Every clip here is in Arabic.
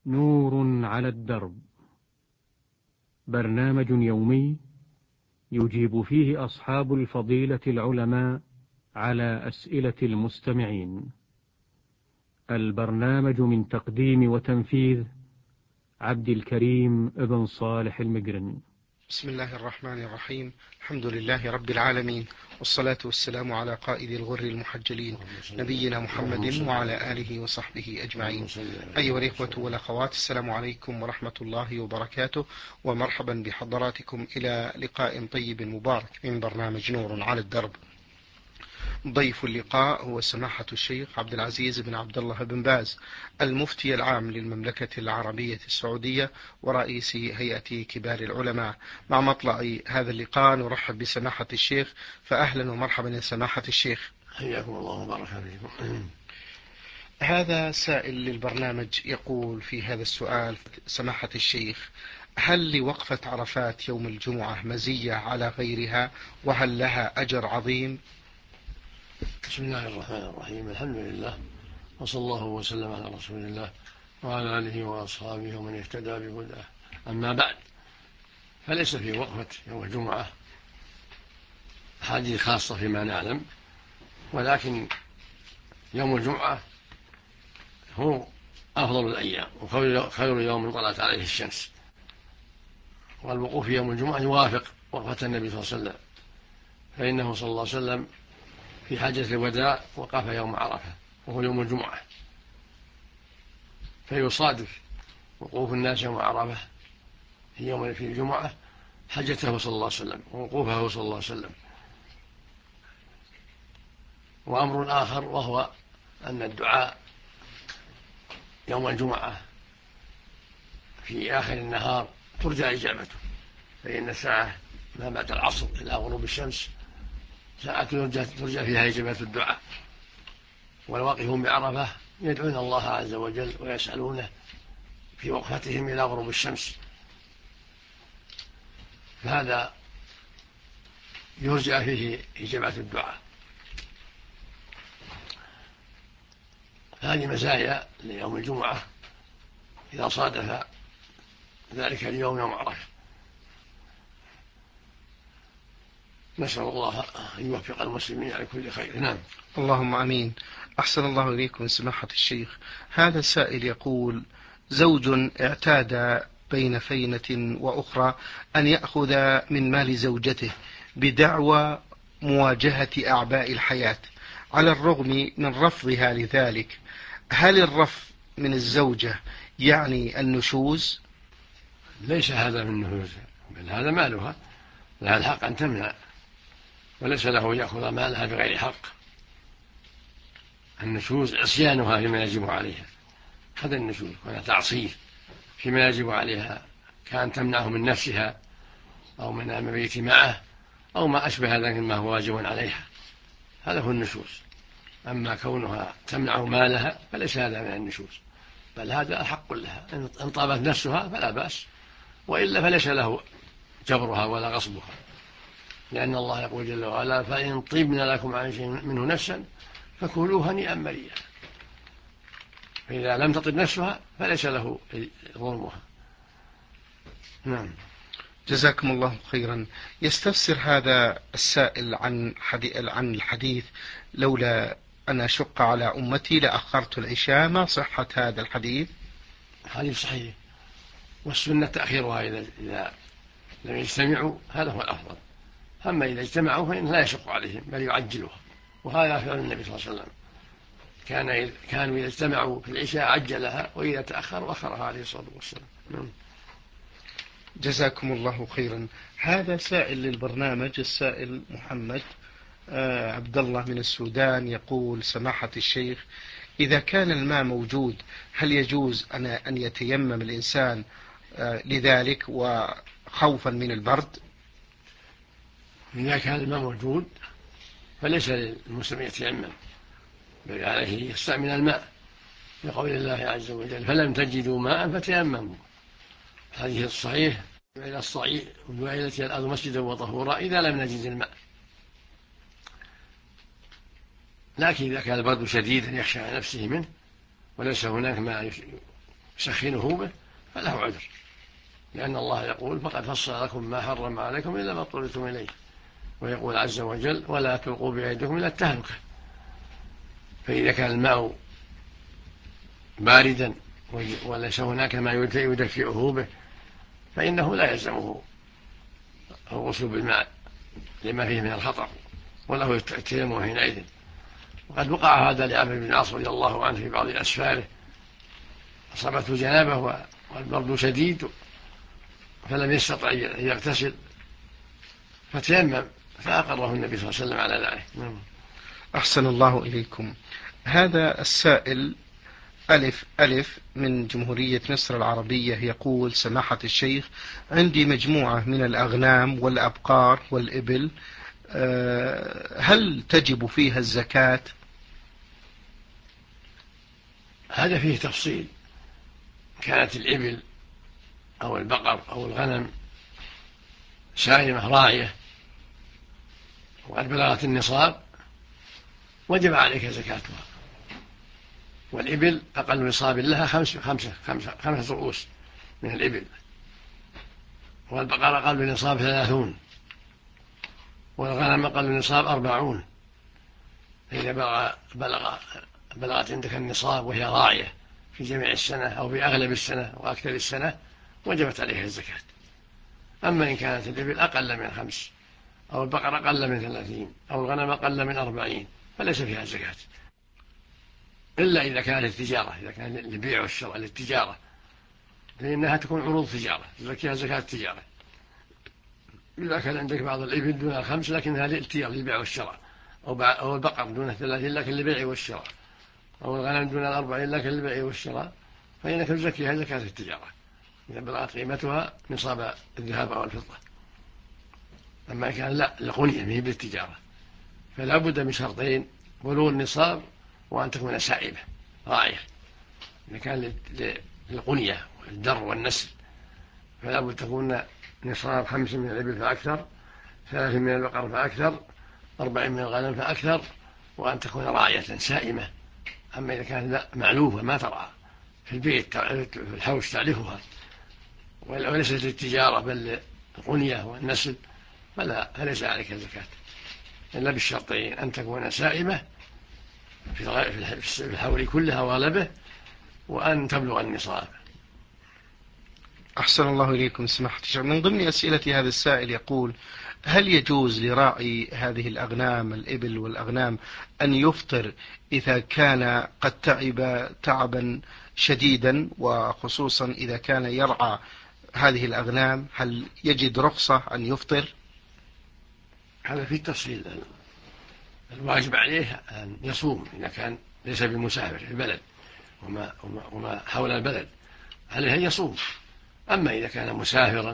نور على الدرب، برنامج يومي يجيب فيه أصحاب الفضيلة العلماء على أسئلة المستمعين. البرنامج من تقديم وتنفيذ عبد الكريم بن صالح المقرن. بسم الله الرحمن الرحيم. الحمد لله رب العالمين، والصلاة والسلام على قائد الغر المحجلين نبينا محمد وعلى آله وصحبه أجمعين. أيها الإخوة والأخوات، السلام عليكم ورحمة الله وبركاته، ومرحبا بحضراتكم إلى لقاء طيب مبارك من برنامج نور على الدرب. ضيف اللقاء هو سماحة الشيخ عبد العزيز بن عبد الله بن باز، المفتي العام للمملكة العربية السعودية ورئيس هيئة كبار العلماء. مع مطلع هذا اللقاء نرحب بسماحة الشيخ، فأهلا ومرحبا يا سماحة الشيخ. حياكم الله وبارك فيكم. هذا سائل للبرنامج يقول في هذا السؤال: سماحة الشيخ، هل لوقفة عرفات يوم الجمعة مزية على غيرها، وهل لها أجر عظيم؟ بسم الله الرحمن الرحيم، الحمد لله، وصلى الله وسلم على رسول الله وعلى آله وأصحابه ومن اهتدى بهداه. أما بعد، فليس في وقفة يوم الجمعة أحاديث خاصة فيما نعلم، ولكن يوم الجمعة هو أفضل الأيام وخير يوم طلعت عليه الشمس، والوقوف في يوم الجمعة يوافق وقفة النبي صلى الله عليه وسلم، فإنه صلى الله عليه وسلم في حجة الوداع وقف يوم عرفة وهو يوم الجمعة، فيصادف وقوف الناس يوم عرفة في الجمعة حجته صلى الله عليه وسلم ووقوفه صلى الله عليه وسلم. وأمر آخر وهو أن الدعاء يوم الجمعة في آخر النهار ترجى إجابته، فإن الساعة ما بعد العصر إلى غروب الشمس ساعة ترجى فيها إجابة الدعاء، والواقفون بعرفة يدعون الله عز وجل ويسألونه في وقفتهم إلى غروب الشمس، فهذا يرجى فيه إجابة الدعاء. هذه مزايا ليوم الجمعة إذا صادف ذلك اليوم يوم عرفة. نسأل الله أن يوفق المسلمين على كل خير. نعم. اللهم أمين. أحسن الله إليكم سماحة الشيخ. هذا السائل يقول: زوج اعتاد بين فينة وأخرى أن يأخذ من مال زوجته بدعوى مواجهة أعباء الحياة، على الرغم من رفضها لذلك، هل الرفض من الزوجة يعني النشوز؟ ليس هذا من النشوز، بل هذا مالها، لها الحق أن تمنع، وليس له يأخذ مالها بغير حق. النشوز عصيانها فيما يجب عليها، هذا النشوز، ولا تعصيه فيما يجب عليها، كان تمنعه من نفسها أو من المبيت معه أو ما أشبه ذلك مما هو واجب عليها، هذا هو النشوز. أما كونها تمنع مالها فليس هذا من النشوز، بل هذا حق لها، إن طابت نفسها فلا بأس، وإلا فليس له جبرها ولا غصبها، لأن الله يقول جل وعلا: فإن طيبن لكم عن شيء منه نفسا فكلوه هنيئا مريئا. فإذا لم تطب نفسها فليس له ظلمها. نعم. جزاكم الله خيرا. يستفسر هذا السائل عن الحديث: لولا أن أشق على أمتي لأخرت العشاء، ما صحة هذا الحديث؟ حديث صحيح، والسنة تأخيرها إذا لم يجتمعوا، هذا هو الأفضل. أما إذا اجتمعوا فإن لا يشق عليهم بل يعجلها، وهذا فعل النبي صلى الله عليه وسلم، كانوا إذا اجتمعوا في العشاء عجلها، وإذا تأخروا أخرها عليه الصلاة والسلام. جزاكم الله خيرا. هذا سائل للبرنامج، السائل محمد عبد الله من السودان، يقول: سماحة الشيخ، إذا كان الماء موجود هل يجوز أن يتيمم الإنسان لذلك وخوفا من البرد؟ إذا كان الماء موجود فليس للمسلم يتيمم، بل عليه يستعمل الماء، لقول الله عز وجل: فلم تجدوا ماء فتيمموا. الحديث الصحيح: وجعلت الأرض مسجدا وطهورا إذا لم نجد الماء. لكن إذا كان البرد شديدا يخشى على نفسه منه وليس هناك ما يسخنه به فله عذر، لأن الله يقول فقد فصل لكم ما حرم عليكم إلا ما اضطررتم إليه، ويقول عز وجل ولا تلقوا بأيديكم إلى التهلكة. فإذا كان الماء باردا وليس هناك ما يدفئه به فإنه لا يلزمه الغسل بالماء لما فيه من الخطر، وله التيمم حينئذ. وقد وقع هذا لعمرو بن العاص رضي الله عنه في بعض أسفاره، أصابته جنابه والبرد شديد فلم يستطع أن يغتسل فتيمم فأقره النبي صلى الله عليه وسلم على ذلك. أحسن الله إليكم. هذا السائل ألف من جمهورية مصر العربية يقول: سماحة الشيخ، عندي مجموعة من الأغنام والأبقار والإبل، هل تجب فيها الزكاة؟ هذا فيه تفصيل. كانت الإبل أو البقر أو الغنم سائمة راعية وقد بلغت النصاب وجب عليك زكاتها. والإبل أقل نصاب لها خمسة رؤوس من الإبل، والبقر أقل نصاب 30، والغنم أقل نصاب 40. فإذا بلغت عندك النصاب وهي راعية في جميع السنة أو في أغلب السنة وأكثر السنة وجبت عليها الزكاة. أما إن كانت الإبل أقل من 5 أو البقر أقل من 30 أو الغنم أقل من 40 فليس فيها زكاة، إلا إذا كانت التجارة، إذا كان البيع والشراء للتجارة فإنها تكون عروض تجارة تزكيها زكاة التجارة. إذا كان عندك بعض الإبل دون 5 لكنها للبيع والشراء، أو البقر دون 30 لكن للبيع والشراء، أو الغنم دون 40 لكن للبيع والشراء، فإنك تزكيها زكاة التجارة إذا بلغت قيمتها نصاب الذهب أو الفضة. أما كان لا لغنية من بالتجارة فلا بد من شرطين: بلوغ النصاب وأن تكون سائمة راعية. إذا كان للغنية والدر والنسل فلا بد تكون نصاب 5 من الإبل فأكثر، 3 من البقر فأكثر، 4 من الغنم فأكثر، وأن تكون راعية سائمة. أما إذا كانت لا معلوفة ما ترعى في البيت في الحوش تعلفها وليست للتجارة بل للغنية والنسل فليس عليك زكاة، إلا بالشرطين: أن تكون سائمة في الحول كلها وغلبه، وأن تبلغ النصاب. أحسن الله إليكم سماحة الشيخ. من ضمن أسئلة هذا السائل يقول: هل يجوز لراعي هذه الأغنام الإبل والأغنام أن يفطر إذا كان قد تعب تعبا شديدا، وخصوصا إذا كان يرعى هذه الأغنام، هل يجد رخصة أن يفطر؟ هذا في تفصيل. الواجب عليه أن يصوم إذا كان ليس بمسافر في البلد وما حول البلد، عليه أن يصوم. أما إذا كان مسافرا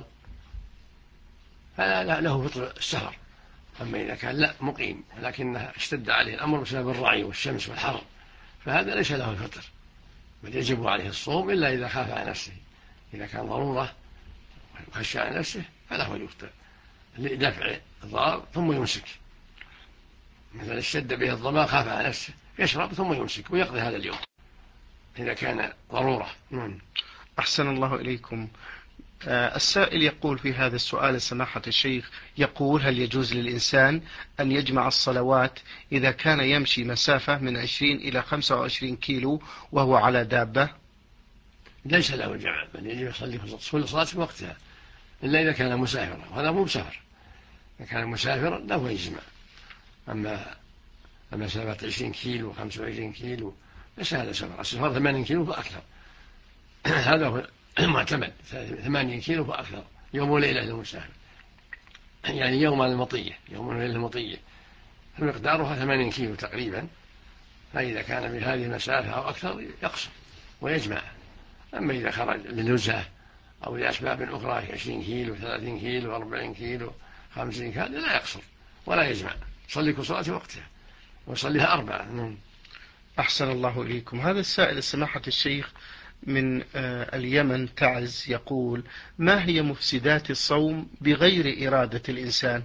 فلا له فطر السفر. أما إذا كان لا مقيم ولكنه اشتد عليه الأمر بسبب الرعي والشمس والحر فهذا ليس له الفطر، بل يجب عليه الصوم إلا إذا خاف على نفسه. إذا كان ضرورة وخشى على نفسه فله يفطر لدفع الضرر ثم يمسك. مثلا اشتد به الظما خاف على نفسه يشرب ثم يمسك ويقضي هذا اليوم إذا كان ضرورة. أحسن الله إليكم. السائل يقول في هذا السؤال: سماحة الشيخ، يقول: هل يجوز للإنسان أن يجمع الصلوات إذا كان يمشي مسافة من 20 إلى 25 كيلو وهو على دابة؟ ليس له الجمع، بل يجب يصلي كل صلاة في وقتها، إلا إذا كان مسافرا، وهذا مو مسافر. إذا كان مسافرا له يجمع. أما مسافة 20 كيلو 25 كيلو ليس هذا سفر. السفر 80 كيلو فأكثر هذا هو المعتمد، 80 كيلو فأكثر، يوم وليلة للمسافر، يعني يوم المطية، يوم وليلة المطية، فمقدارها 80 كيلو تقريبا. فإذا كان بهذه المسافة أو أكثر يقصر ويجمع. أما إذا خرج لنزهة أو لأسباب أخرى 20 كيلو 30 كيلو 40 كيلو 50 كيلو لا يقصر ولا يجمع، صلي كل صلاة وقتها وصليها 4. أحسن الله إليكم. هذا السائل سماحة الشيخ من اليمن تعز يقول: ما هي مفسدات الصوم بغير إرادة الإنسان؟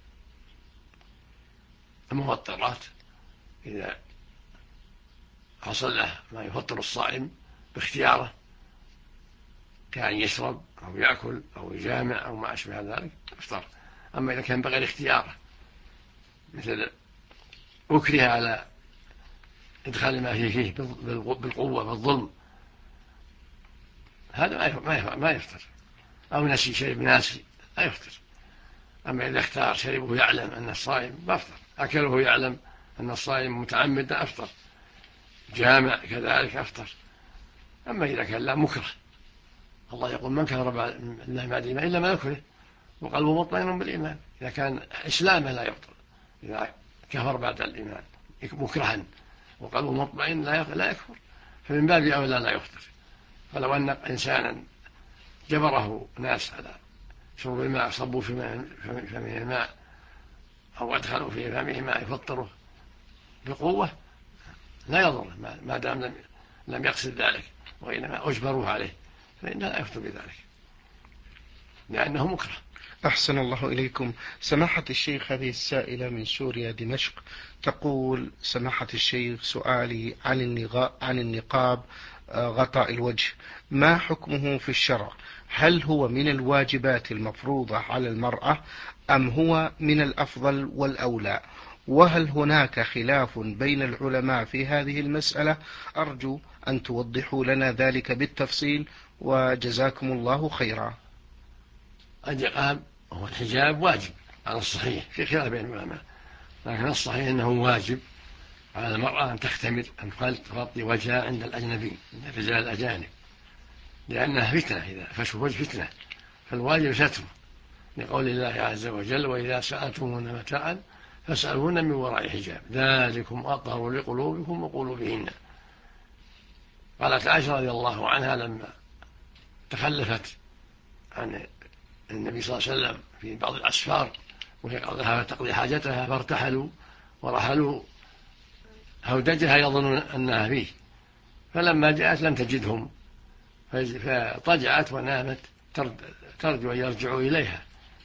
المفطرات إذا حصل له ما يفطر الصائم باختياره كأن يشرب أو يأكل أو يجامع أو ما أشبه ذلك أفطر. أما إذا كان بغير اختياره مثل أكره على إدخال ما فيه بالقوة بالظلم هذا ما يفطر، أو نسي شرب ناسي لا يفطر. أما إذا اختار شربه يعلم أن الصائم فافطر، أكله يعلم أن الصائم متعمد أفطر، جامع كذلك أفطر. أما إذا كان لا مكره، الله يقول من كفر بالله بعد الإيمان إلا ما يكره وقلبه مطمئن بالإيمان. إذا كان إسلامه لا يفطر، إذا كفر بعد الإيمان مكرها وقلبه مطمئن لا يكفر، فمن باب أولى لا يفطر. فلو أن إنسانا جبره ناس على شرب الماء، صبوا في فمه الماء أو أدخلوا في فمه ماء يفطره بقوة لا يضر ما دام لم يقصد ذلك، وإنما أجبروه عليه فإنه لا يفطر بذلك لأنه مكره. أحسن الله إليكم. سماحة الشيخ، هذه السائلة من سوريا دمشق تقول: سماحة الشيخ، سؤالي عن النقاب غطاء الوجه، ما حكمه في الشرع؟ هل هو من الواجبات المفروضة على المرأة أم هو من الأفضل والأولى؟ وهل هناك خلاف بين العلماء في هذه المسألة؟ أرجو أن توضحوا لنا ذلك بالتفصيل، وجزاكم الله خيرا. النقاب وهو الحجاب واجب على الصحيح، في خلاف بين العلماء، لكن الصحيح أنه واجب على المرأة أن تختمر، أن تغطي وجهها عند الأجنبي، عند الرجال الأجانب، لأنها فتنة، إذا فشوا وجه فتنة، فالواجب ستره، لقول الله عز وجل: وإذا سألتموهن متاعا فاسألوهن من وراء حجاب ذلكم أطهر لقلوبكم وقلوبهن. قالت عائشة رضي الله عنها لما تخلفت عن النبي صلى الله عليه وسلم في بعض الأسفار وهي قضتها تقضي حاجتها، فارتحلوا ورحلوا هودجها يظنون أنها فيه، فلما جاءت لم تجدهم فضجعت ونامت ترجو أن يرجعوا إليها،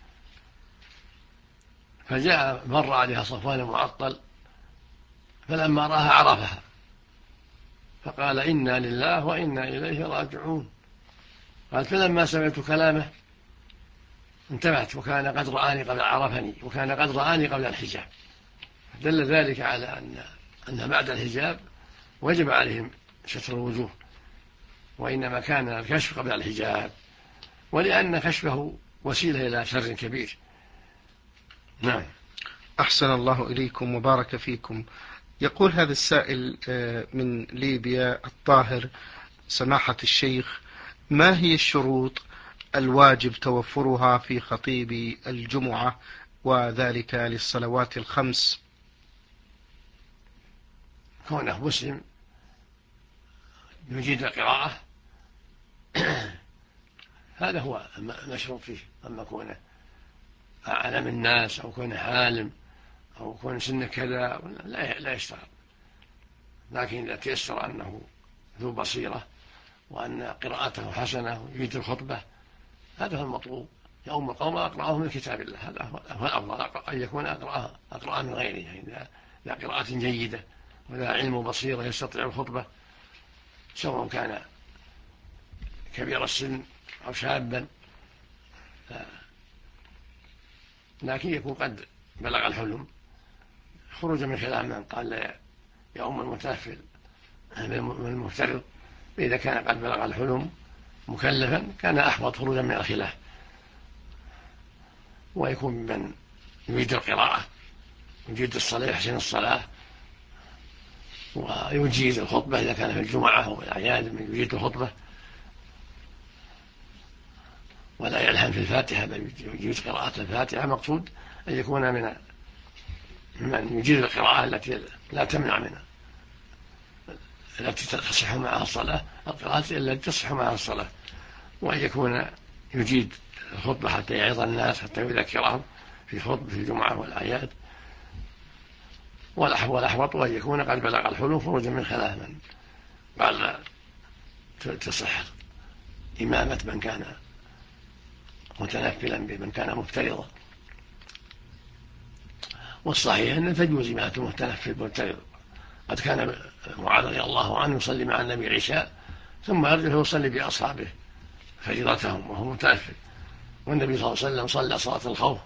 فجاء مر عليها صفوان المعطل فلما رآها عرفها فقال: إنا لله وإنا إليه راجعون. قالت: فلما سمعت كلامه انتبهت وكان قد رآني قبل عرفني وكان قد رآني قبل الحجاب. دل ذلك على أن بعد الحجاب وجب عليهم ستر الوجوه، وإنما كان الكشف قبل الحجاب، ولأن كشفه وسيلة إلى شر كبير. نعم. أحسن الله إليكم وبارك فيكم. يقول هذا السائل من ليبيا الطاهر: سماحة الشيخ، ما هي الشروط الواجب توفرها في خطيب الجمعة وذلك للصلوات الخمس؟ كونه مسلم يجيد القراءة هذا هو المشروط فيه. أما كونه أعلم الناس أو كونه حالم أو كونه سنه كذا لا يشتغل، لكن إذا تيسر أنه ذو بصيرة وأن قراءته حسنة ويجيد الخطبة هذا هو المطلوب. يوم القوم أقرأهم من كتاب الله، هذا هو الأفضل، أن يكون أقرأ من غيره، يعني ذا قراءة جيدة وذا علم وبصيرة يستطيع الخطبة، سواء كان كبير السن أو شابا، لكن يكون قد بلغ الحلم، خروجا من خلاف من قال لا يؤم المتنفل والمفترض. إذا كان قد بلغ الحلم مكلفا كان أحوط خروجا من الخلاف، ويكون من يريد القراءة يجيد الصلاة يحسن الصلاة ويجيد الخطبة إذا كان في الجمعة أو الأعياد من يجيد الخطبة ولا يلحن في الفاتحة بل يجيد قراءة الفاتحة. مقصود أن يكون من يجيد القراءة التي لا تمنع منها، التي تصح معها الصلاة، القراءة التي تصح معها الصلاة، وأن يكون يجيد الخطبة حتى يعظ الناس حتى يذكرهم في خطبة الجمعة والأعياد. والأحوط أن يكون قد بلغ الحلم خروجا من خلاف من قال تصح إمامة من كان متنفلا بمن كان مفترضا. والصحيح أن تجوز إمامة المتنفل مفترض. قد كان معاذ رضي الله عنه يصلي مع النبي العشاء ثم يرجع يصلي بأصحابه فريضتهم وهو متأثر. والنبي صلى الله عليه وسلم صلى صلاة الخوف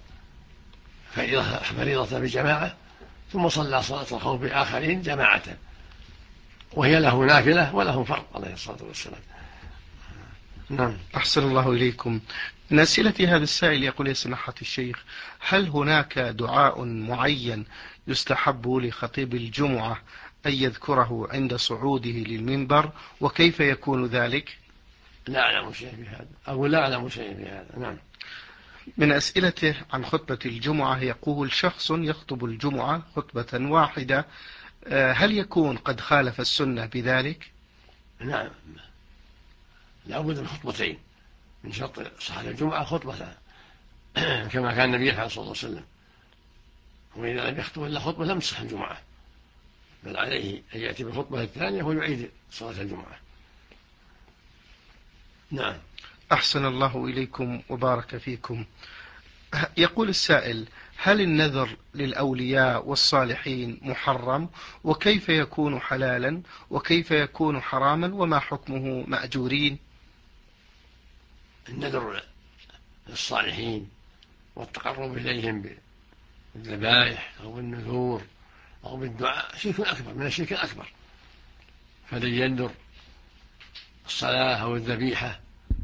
فريضة بجماعة، ثم صلى صلاة الخوف بآخرين جماعة، وهي له نافلة وله فرض عليه الصلاة والسلام. نعم. أحسن الله إليكم. من أسئلة هذا السائل يقول: يا سماحة الشيخ، هل هناك دعاء معين يستحب لخطيب الجمعة أن يذكره عند صعوده للمنبر، وكيف يكون ذلك؟ لا أعلم شيء في هذا، أو لا أعلم شيء في هذا. نعم. من أسئلته عن خطبة الجمعة يقول: شخص يخطب الجمعة خطبة واحدة، هل يكون قد خالف السنة بذلك؟ نعم، لا بد من خطبتين، من شرط صحة الجمعة خطبتان كما كان النبي عليه الصلاة والسلام، وإذا لم يخطب إلا خطبة لم تصح الجمعة، بل عليه أن يأتي بالخطبة الثانية ويعيد صلاة الجمعة. نعم. أحسن الله إليكم وبارك فيكم. يقول السائل: هل النذر للأولياء والصالحين محرم؟ وكيف يكون حلالا؟ وكيف يكون حراما؟ وما حكمه مأجورين؟ النذر للصالحين والتقرب إليهم بالذبائح أو بالنذور أو بالدعاء شرك أكبر من الشرك الأكبر، فلن ينذر الصلاة أو الذبيحة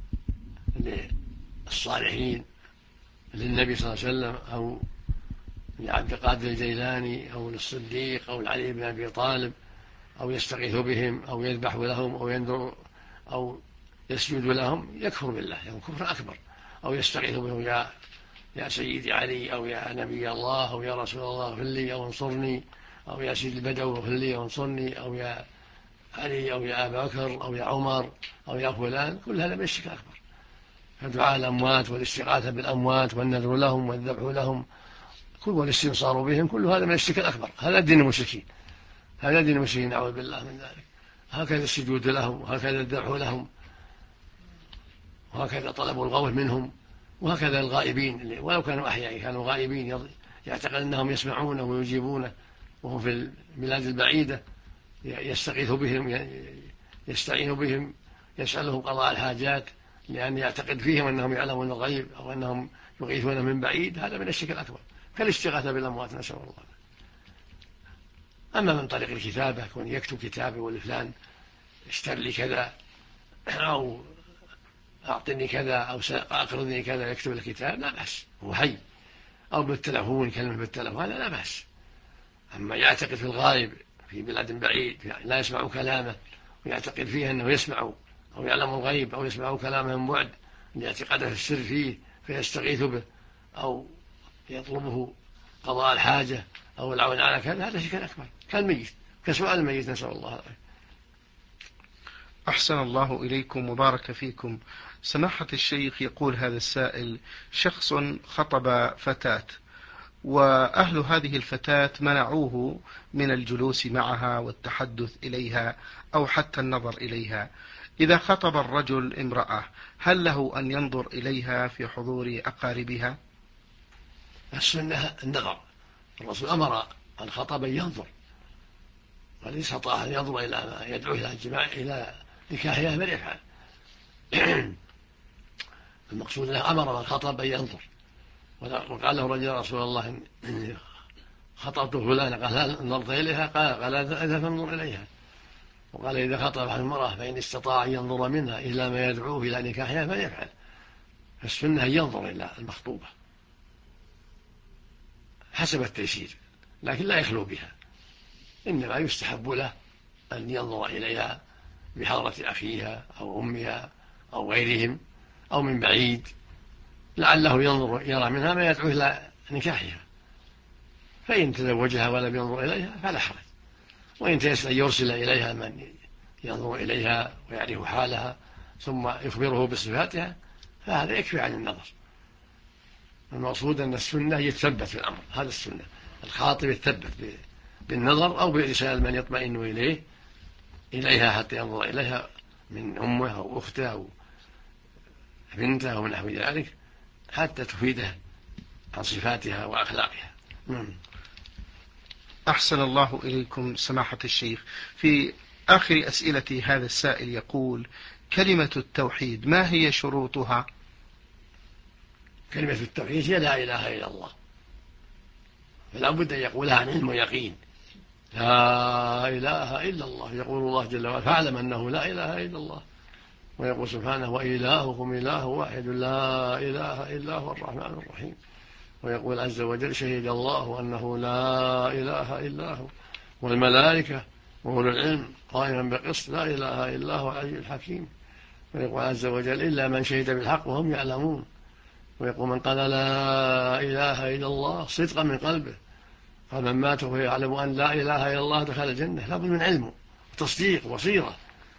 للصالحين للنبي صلى الله عليه وسلم أو لعبد القادر الجيلاني أو للصديق أو لعلي بن أبي طالب، أو يستغيث بهم أو يذبح لهم أو ينذر أو يسجد لهم، يكفر بالله، يكون كفر أكبر. أو يستغيث بهم: يا سيدي علي، أو يا نبي الله، أو يا رسول الله اغفر لي أو انصرني، أو يا سيدي البدو اغفر لي وانصرني، أو يا علي، أو يا أبا بكر، أو يا عمر، أو يا فلان، كل هذا من الشرك الأكبر. فدعاء الأموات والاستغاثة بالأموات والنذر لهم والذبح لهم والاستنصار بهم، كل هذا من الشرك الأكبر. هذا دين المشركين، هذا دين المشركين، نعوذ بالله من ذلك. هكذا السجود لهم، وهكذا الذبح لهم، وهكذا طلب الغوث منهم، وهكذا الغائبين ولو كانوا أحياء كانوا غائبين يعتقد أنهم يسمعونه ويجيبونه وهم في البلاد البعيدة، يستغيث بهم، يستعين بهم، يسألهم قضاء الحاجات، لأن يعتقد فيهم أنهم يعلمون الغيب أو أنهم يغيثون من بعيد. هذا من الشرك الأكبر كالاستغاثة بالأموات، نسأل الله. أما من طريق الكتابة، كون يكتب كتابه ولفلان اشتر لي كذا، أو أعطني كذا، أو أقرضني كذا، يكتب الكتاب، لا بأس، هو حي. أو بالتلفون، كلمة بالتلفون، هذا لا بأس. أما يعتقد في الغائب في بلاد بعيد لا يسمع كلامه، ويعتقد فيه أنه يسمع أو يعلم الغيب أو يسمع كلامه من بعد لاعتقاده في السر فيه فيستغيث به أو يطلبه قضاء الحاجة أو العون على كذا، هذا شرك أكبر كالميت، كسؤال الميت، نسأل الله العافية. أحسن الله إليكم وبارك فيكم. سماحة الشيخ، يقول هذا السائل: شخص خطب فتاة، وأهل هذه الفتاة منعوه من الجلوس معها والتحدث إليها أو حتى النظر إليها. إذا خطب الرجل امرأة، هل له أن ينظر إليها في حضور أقاربها؟ السنة النظر، الرسول أمر الخطب أن ينظر، وليس استطاع أن ينظر إلى ما يدعو إلى الجماع إلى نكاحها فليفعل. المقصود أنه أمر الخطب أن ينظر، وقال له رجل: يا رسول الله إني خطبت فلانة، قال: هل نظرت إليها؟ قال: إذا فانظر إليها. وقال: إذا خطب عن المرأة فإن استطاع أن ينظر منها إلى ما يدعوه إلى نكاحها فليفعل. فالسنة أن ينظر إلى المخطوبة حسب التيسير، لكن لا يخلو بها، إنما يستحب له أن ينظر إليها بحضرة أخيها أو أمها أو غيرهم أو من بعيد، لعله يرى منها ما يدعو إلى نكاحها، فإن تزوجها ولم ينظر إليها فلا حرج. وإن تيسر يرسل إليها من ينظر إليها ويعرف حالها ثم يخبره بصفاتها، فهذا يكفي عن النظر. المقصود أن السنة يتثبت في الأمر، هذا السنة، الخاطب يتثبت بالنظر أو بإرسال من يطمئن إليها حتى ينظر إليها من أمه أو أخته أو بنته أو نحو ذلك، حتى تفيده عن صفاتها وأخلاقها. أحسن الله إليكم سماحة الشيخ. في آخر أسئلة هذا السائل يقول: كلمة التوحيد ما هي شروطها؟ كلمة التوحيد هي لا إله إلا الله، فلا بد أن يقولها عن علم ويقين. لا إله إلا الله، يقول الله جل وعلا فاعلم أنه لا إله إلا الله، ويقول سبحانه وإلهكم إله واحد لا إله إلا هو الرحمن الرحيم، ويقول عز وجل شهد الله أنه لا إله إلا هو والملائكة وأولو العلم قائما بقسط لا إله إلا هو العلي الحكيم، ويقول عز وجل إلا من شهد بالحق وهم يعلمون، ويقول من قال لا إله إلا الله صدقا من قلبه قال من مات وهو يعلم أن لا إله إلا الله دخل الجنة. لابد من علم وتصديق وبصيرة،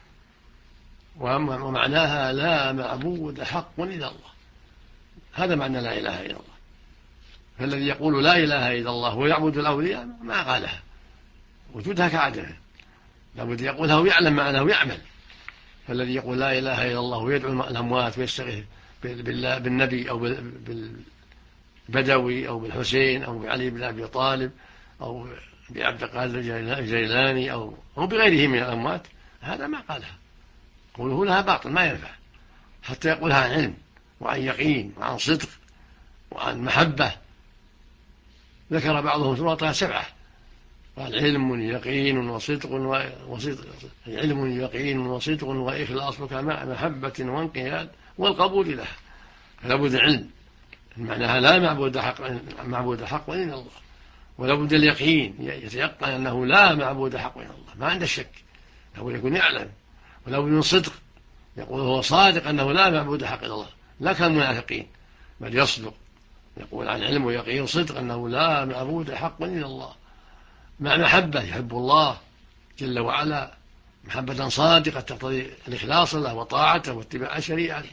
ومعناها لا معبود حق إلا الله، هذا معنى لا إله إلا الله. فالذي يقول لا إله إلا الله ويعبد الأولياء ما قالها، وجودها كعدمه، لابد يقولها ويعلم معناه ويعمل. فالذي يقول لا إله إلا الله ويدعو الأموات ويستغيث بالنبي أو بالبدوي أو بالحسين أو بعلي بن أبي طالب أو بعبد القادر الجيلاني أو بغيره من الأموات، هذا ما قالها، قوله لها باطل ما ينفع، حتى يقولها عن علم وعن يقين وعن صدق وعن محبة. ذكر بعضهم شروطها 7، قال علم يقين وصدق علم يقين وصدق وإخلاصك مع محبة وانقياد والقبول لها. فلا بد علم معناها لا معبود حق إلا الله، ولا بد اليقين يتيقن أنه لا معبود حق إلا الله، ما عنده شك، لا يكون يعلم. ولا بد من صدق، يقول هو صادق أنه لا معبود حق إلا الله، لا كالمنافقين، بل يصدق يقول عن علم ويقين صدق أنه لا معبود حق إلا الله، مع محبة يحب الله جل وعلا محبة صادقة تقتضي الإخلاص له وطاعته واتباع شريعته.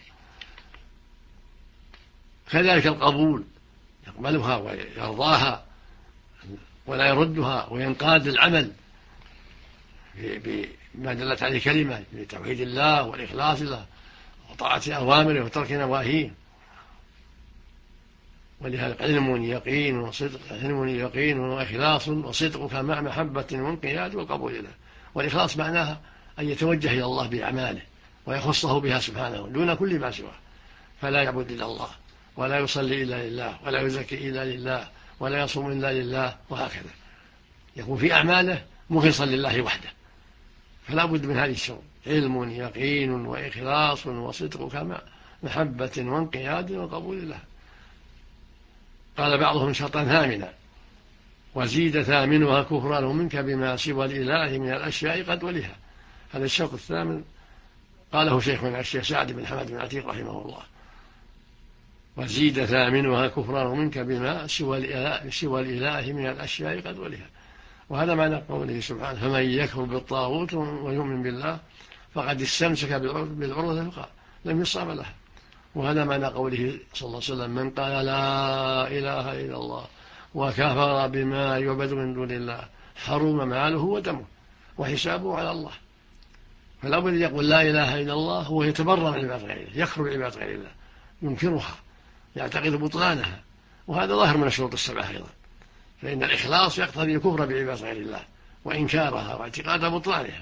كذلك القبول، يقبلها ويرضاها ولا يردها وينقاد العمل بما دلت عليه كلمة بتوحيد الله والإخلاص له وطاعة أوامره وترك نواهيه. ولهذا علم يقين وصدق، علم يقين وإخلاص وصدقك مع محبة وانقياد والقبول له. والإخلاص معناها أن يتوجه إلى الله بأعماله ويخصه بها سبحانه دون كل ما سواه، فلا يعبد إلا الله ولا يصلي إلا لله ولا يزكي إلا لله ولا يصوم إلا لله، وهكذا يكون في أعماله مخلصا لله وحده. فلا بد من هذه الشروط، علم يقين وإخلاص وصدقك مع محبة وانقياد وقبول له. قال بعضهم شرطا ثامنا وزيد ثامنها كفران منك بما سوى الإله من الأشياء قد ولها. هذا الشرط الثامن قاله شيخنا الشيخ سعد بن حمد بن عتيق رحمه الله، وزيد ثامنها كفران منك بما سوى الإله من الأشياء قد ولها. وهذا معنى قوله سبحانه فمن يكفر بالطاغوت ويؤمن بالله فقد استمسك بالعروة الوثقى لم يصاب لها. وهذا معنى قوله صلى الله عليه وسلم من قال لا إله إلا الله وكفر بما يعبد من دون الله حرم ماله ودمه وحسابه على الله. فلا بد يقول لا إله إلا الله ويتبرأ من عبادة غيره، يكفر بعبادة غير الله، ينكرها، يعتقد بطلانها، وهذا ظاهر من الشروط السبعة أيضا، فإن الإخلاص يقتضي الكفر بعبادة غير الله وإنكارها واعتقاد بطلانها.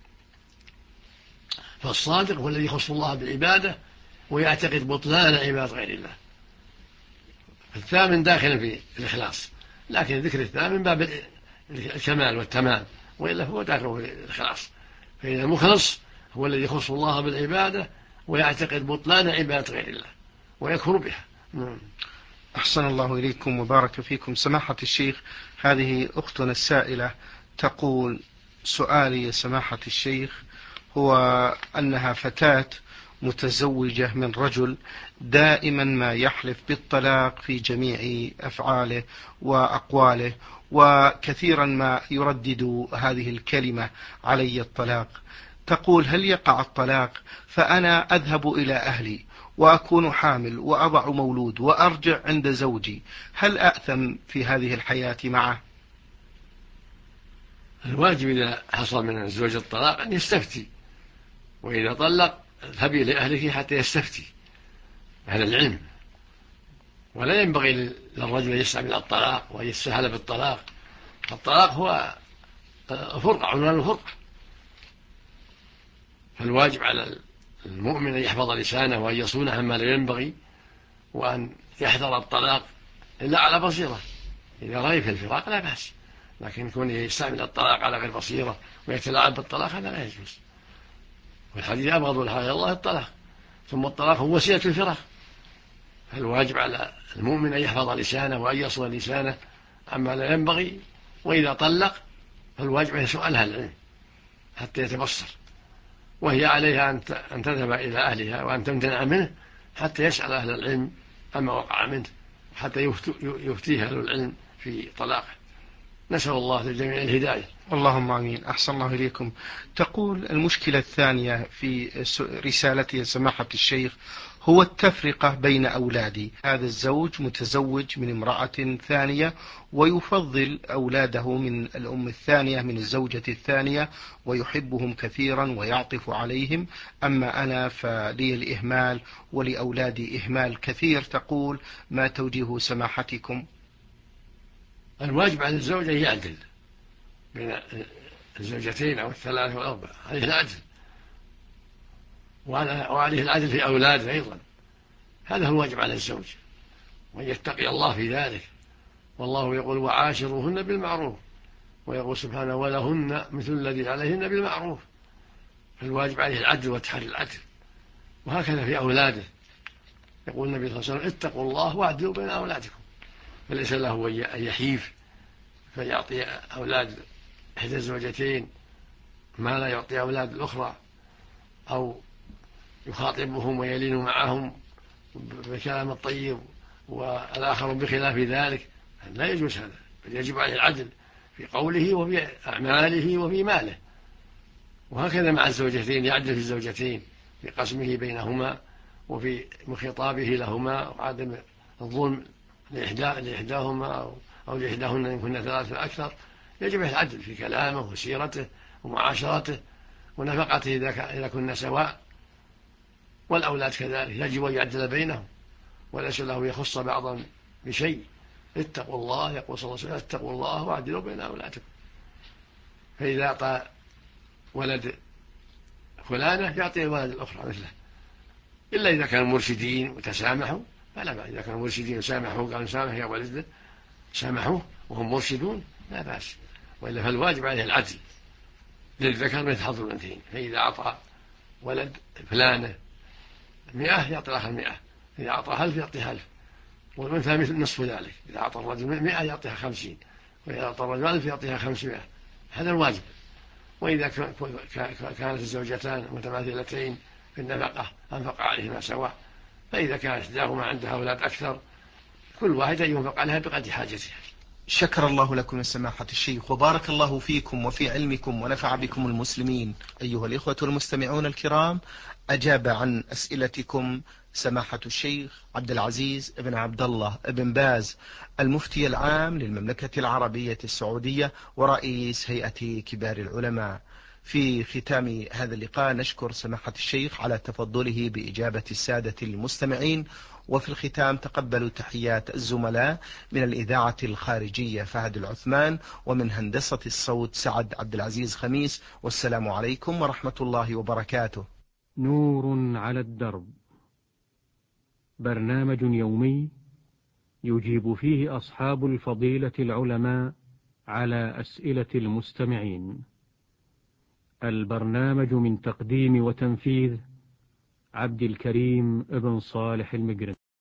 فالصادق هو الذي يخص الله بالعبادة ويعتقد بطلان عبادة غير الله. الثامن داخل في الإخلاص، لكن ذكر الثامن باب الكمال والتمام، وإلا هو داخل في الإخلاص. فإن المخلص هو الذي يخص الله بالعبادة ويعتقد بطلان عبادة غير الله ويكفر بها. أحسن الله إليكم وبارك فيكم سماحة الشيخ. هذه أختنا السائلة تقول سؤالي يا سماحة الشيخ هو أنها فتاة متزوجة من رجل دائما ما يحلف بالطلاق في جميع أفعاله وأقواله، وكثيرا ما يردد هذه الكلمة علي الطلاق. تقول هل يقع الطلاق فأنا أذهب إلى أهلي وأكون حامل وأضع مولود وأرجع عند زوجي، هل أأثم في هذه الحياة معه؟ الواجب إذا حصل من الزوج الطلاق أن يستفتي، وإذا طلق اذهبي لأهلك حتى يستفتي أهل العلم. ولا ينبغي للرجل أن يسعى إلى الطلاق وأن يستسهل بالطلاق. الطلاق هو فرقة، عنوان الفرقة. فالواجب على المؤمن أن يحفظ لسانه وأن يصونه عما لا ينبغي، وأن يحذر الطلاق إلا على بصيرة. إذا رأي في الفراق لا بأس، لكن يكون يستعمل الطلاق على غير بصيرة ويتلاعب بالطلاق هذا لا يجوز. والحديث أبغض الحلال الله الطلاق، ثم الطلاق هو وسيلة الفراق. فالواجب على المؤمن أن يحفظ لسانه وأن يصون لسانه عما لا ينبغي، وإذا طلق فالواجب أن يسأل أهل العلم حتى يتبصر، وهي عليها أن تذهب إلى أهلها وأن تمتنع منه حتى يسأل أهل العلم عما وقع منه، حتى يفتيه أهل العلم في طلاقه. نسأل الله للجميع الهداية. اللهم آمين. أحسن الله إليكم. تقول المشكلة الثانية في رسالته سماحة الشيخ هو التفرقة بين أولادي. هذا الزوج متزوج من امرأة ثانية ويفضل أولاده من الأم الثانية من الزوجة الثانية ويحبهم كثيرا ويعطف عليهم، أما أنا فلي الإهمال ولأولادي إهمال كثير. تقول ما توجيه سماحتكم؟ الواجب على الزوج أن يعدل بين الزوجتين أو الثلاث والأربع، عليه العدل، وعليه العدل في أولاده أيضا. هذا هو الواجب على الزوج، وأن يتقي الله في ذلك. والله يقول وعاشروهن بالمعروف، ويقول سبحانه ولهن مثل الذي عليهن بالمعروف. فالواجب عليه العدل وتحري العدل، وهكذا في أولاده. يقول النبي صلى الله عليه وسلم اتقوا الله واعدلوا بين أولادكم. فليس له أن يحيف فيعطي أولاد إحدى الزوجتين ما لا يعطي أولاد الأخرى، أو يخاطبهم ويلين معهم بالكلام الطيب والآخر بخلاف ذلك. لا يجوز هذا، بل يجب عليه العدل في قوله وفي أعماله وفي ماله. وهكذا مع الزوجتين يعدل في الزوجتين في قسمه بينهما وفي خطابه لهما، وعدم الظلم لإحداهما أو لإحداهن إن كنا ثلاثة فأكثر. يجب العدل في كلامه وسيرته ومعاشرته ونفقته إذا كنا سواء. والأولاد كذلك يجب أن يعدل بينهم، وليس له يخص بعضا بشيء. اتقوا الله، يقول صلى الله عليه وسلم اتقوا الله واعدلوا بين أولادكم. فإذا أعطى ولد فلانة يعطي الولد الأخرى مثله، إلا إذا كانوا مرشدين وتسامحوا فلا بأس. إذا كانوا مرشدين وسامحوا قالوا سامح يا ولده سامحوه وهم مرشدون لا بأس، وإلا فالواجب عليه العدل للذكر مثل حظ الأنثيين. فإذا أعطى ولد فلانة 100 يعطي الآخر 100، إذا أعطى 1000 يعطي 1000، والأنثى مثل نصف ذلك. إذا أعطى الرجل 100 يعطيها 50، وإذا أعطى الرجل 1000 يعطيها 500. هذا الواجب. وإذا كانت الزوجتان متماثلتين في النفقة أنفق عليهما سواء. فإذا كانت إحداهما عندها أولاد أكثر كل واحدة ينفق عليها بقدر حاجتها. شكر الله لكم سماحة الشيخ، وبارك الله فيكم وفي علمكم ونفع بكم المسلمين. أيها الإخوة المستمعون الكرام، أجاب عن أسئلتكم سماحة الشيخ عبد العزيز بن عبد الله بن باز المفتي العام للمملكة العربية السعودية ورئيس هيئة كبار العلماء. في ختام هذا اللقاء نشكر سماحة الشيخ على تفضله بإجابة السادة المستمعين. وفي الختام تقبلوا تحيات الزملاء من الإذاعة الخارجية فهد العثمان، ومن هندسة الصوت سعد عبد العزيز خميس، والسلام عليكم ورحمة الله وبركاته. نور على الدرب، برنامج يومي يجيب فيه أصحاب الفضيلة العلماء على أسئلة المستمعين. البرنامج من تقديم وتنفيذ عبد الكريم ابن صالح المقرن.